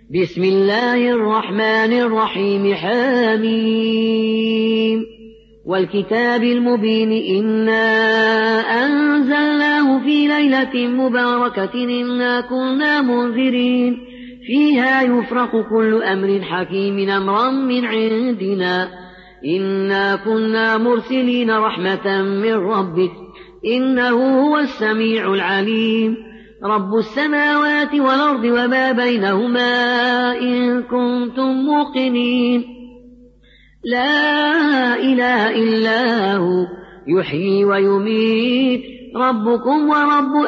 بسم الله الرحمن الرحيم حميم والكتاب المبين إنا أنزلناه في ليلة مباركة إنا كنا منذرين فيها يفرق كل أمر حكيم أمرا من عندنا إنا كنا مرسلين رحمة من ربك إنه هو السميع العليم رب السماوات والأرض وما بينهما إن كنتم موقنين لا إله إلا هو يحيي ويميت ربكم ورب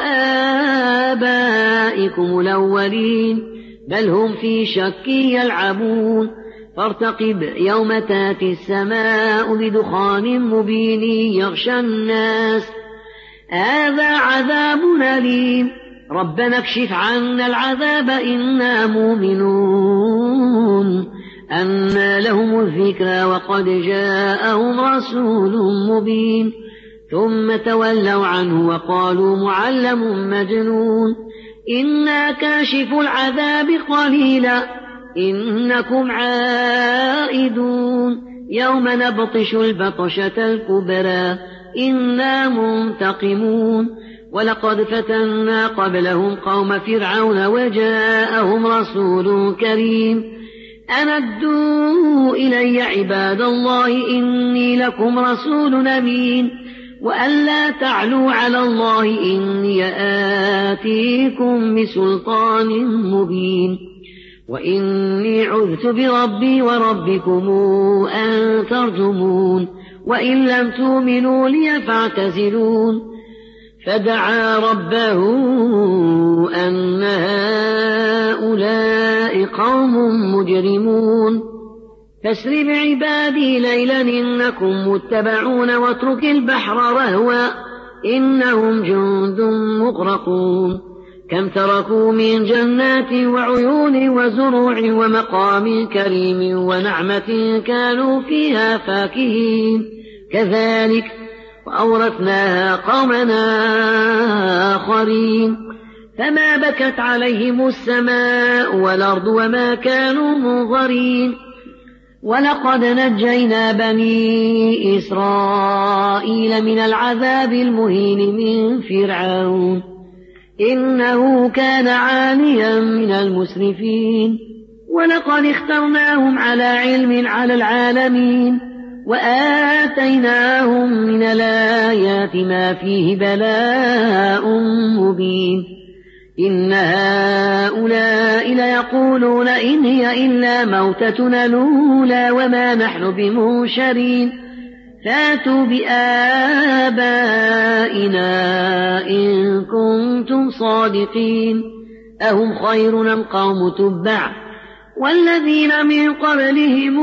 آبائكم الأولين بل هم في شك يلعبون فارتقب يوم تاتي السماء بدخان مبين يغشى الناس هذا عذاب أليم ربنا اكشف عنا العذاب إنا مؤمنون أنى لهم الذكرى وقد جاءهم رسول مبين ثم تولوا عنه وقالوا معلم مجنون إنا كاشف العذاب قليلا إنكم عائدون يوم نبطش البطشة الكبرى إنا منتقمون ولقد فتنا قبلهم قوم فرعون وجاءهم رسول كريم أمدوا إلي عباد الله إني لكم رسول أمين وألا تعلوا على الله إني آتيكم بسلطان مبين وإني عذت بربي وربكم أن ترجمون وإن لم تؤمنوا لي فاعتزلون فدعا ربه أن هؤلاء قوم مجرمون فاسر بعبادي ليلا إنكم متبعون واترك البحر رهوا إنهم جند مغرقون كم تركوا من جنات وعيون وزروع ومقام كريم ونعمة كانوا فيها فاكهين كذلك وأورثناها قومنا آخرين فما بكت عليهم السماء والأرض وما كانوا منظرين ولقد نجينا بني إسرائيل من العذاب المهين من فرعون إنه كان عاليا من المسرفين ولقد اخترناهم على علم على العالمين وآتيناهم من الآيات ما فيه بلاء مبين إن هؤلاء ليقولون إن هي إلا موتتنا الأولى وما نحن بمنشرين فاتوا بآبائنا إن كنتم صادقين أهم خير أم قوم تبع والذين من قبلهم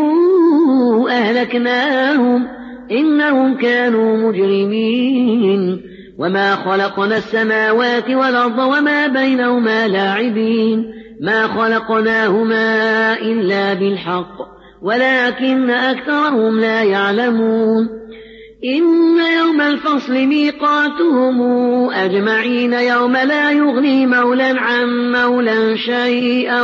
أهلكناهم إنهم كانوا مجرمين وما خلقنا السماوات والأرض وما بينهما لاعبين ما خلقناهما إلا بالحق ولكن أكثرهم لا يعلمون إن يوم الفصل ميقاتهم أجمعين يوم لا يغني مولى عن مولى شيئا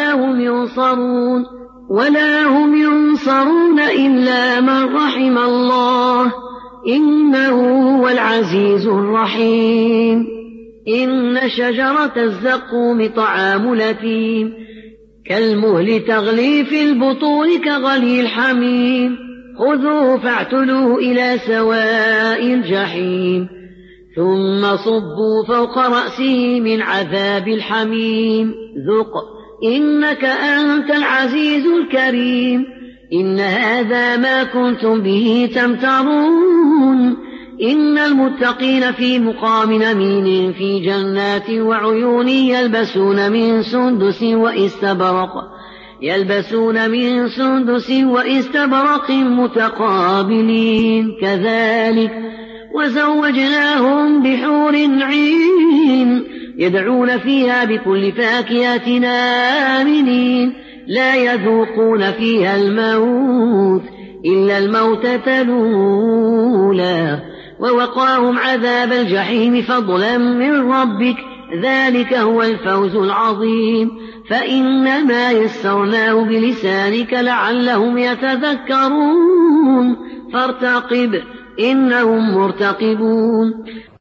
ولا هم ينصرون إلا من رحم الله إنه هو العزيز الرحيم إن شجرة الزقوم طعام الأثيم كالمهل تغلي في البطون كغلي الحميم خذوه فاعتلوه إلى سواء الجحيم ثم صبوا فوق رأسه من عذاب الحميم ذق إنك أنت العزيز الكريم إن هذا ما كنتم به تمترون إن المتقين في مقام أمين في جنات وعيون يلبسون من سندس وإستبرق متقابلين كذلك وزوجناهم بحور عين يدعون فيها بكل فاكهة آمنين لا يذوقون فيها الموت إلا الموتة الأولى ووقاهم عذاب الجحيم فضلا من ربك ذلك هو الفوز العظيم فإنما يسرناه بلسانك لعلهم يتذكرون فارتقب إنهم مرتقبون